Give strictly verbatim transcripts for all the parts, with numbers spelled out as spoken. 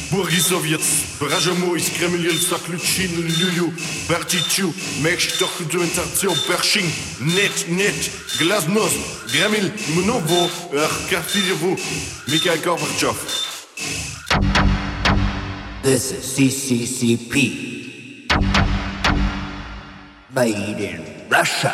Борисовец, Бража мой, Кремль, заключен, Люлю, Бартичу, Меч, документация, Першин, Нет, Нет, Глазнос, Грамиль, Мново, Аркафилеву, Mikhail Gorbachev. This is C C C P, made in Russia.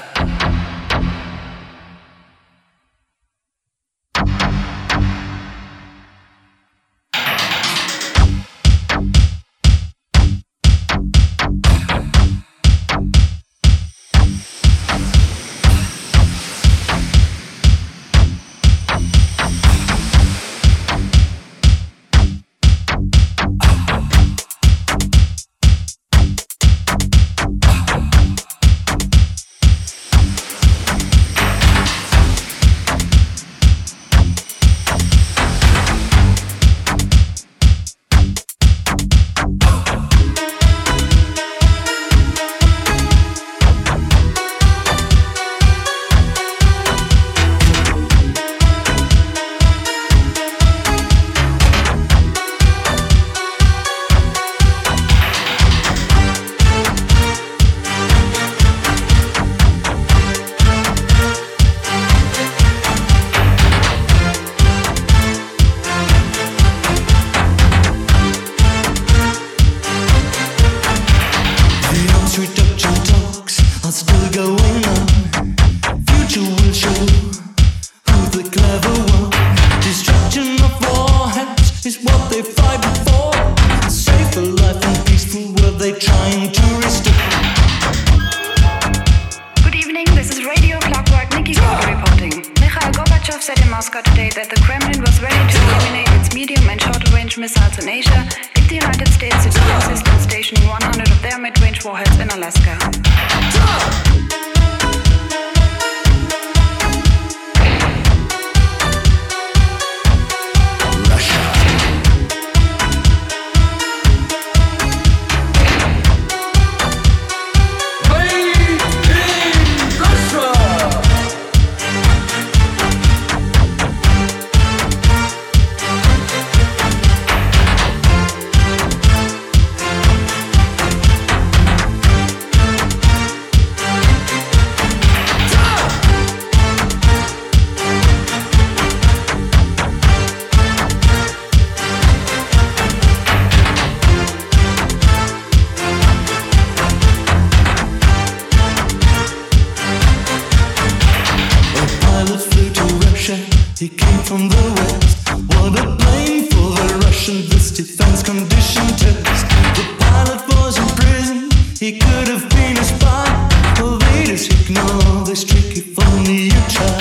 He came from the west. What a plane for the Russian this defense condition test. The pilot was in prison. He could have been a spy. Invaders ignore this trick if only you try.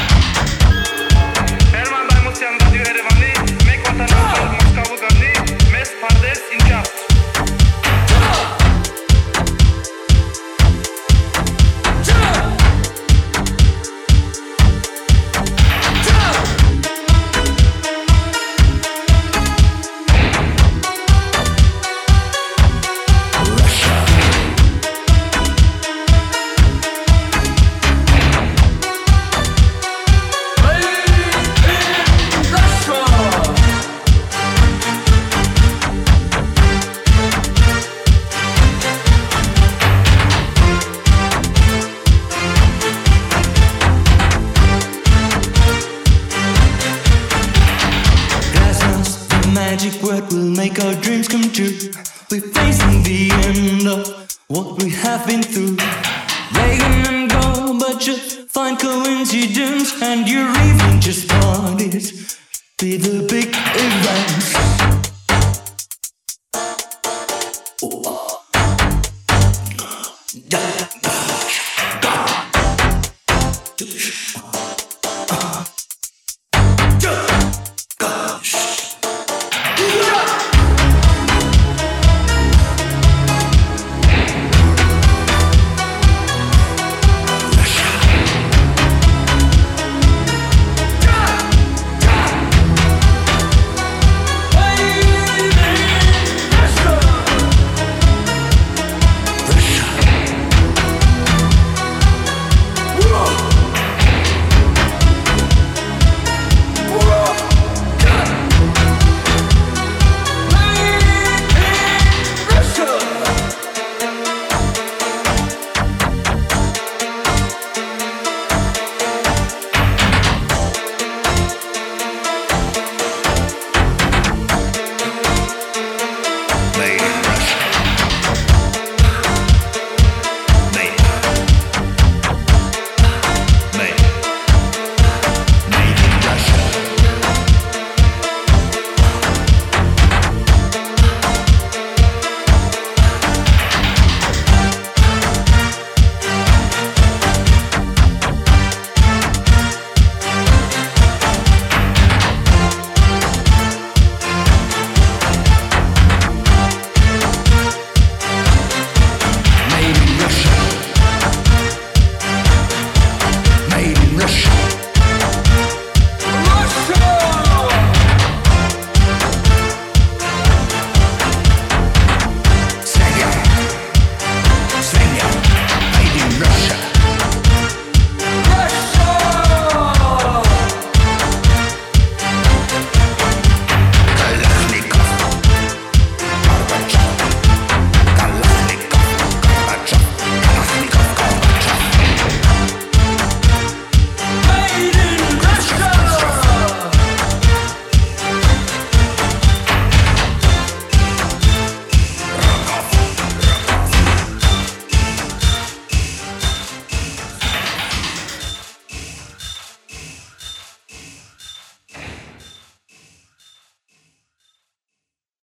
Herman bei Musian Radio Erevani, make what I know, Moscow Gandhi, Mes Pardes in Cast. Magic word will make our dreams come true. We're facing the end of what we have been through. Reagan and Gorbachev find coincidence, and your evening just parties. Be the big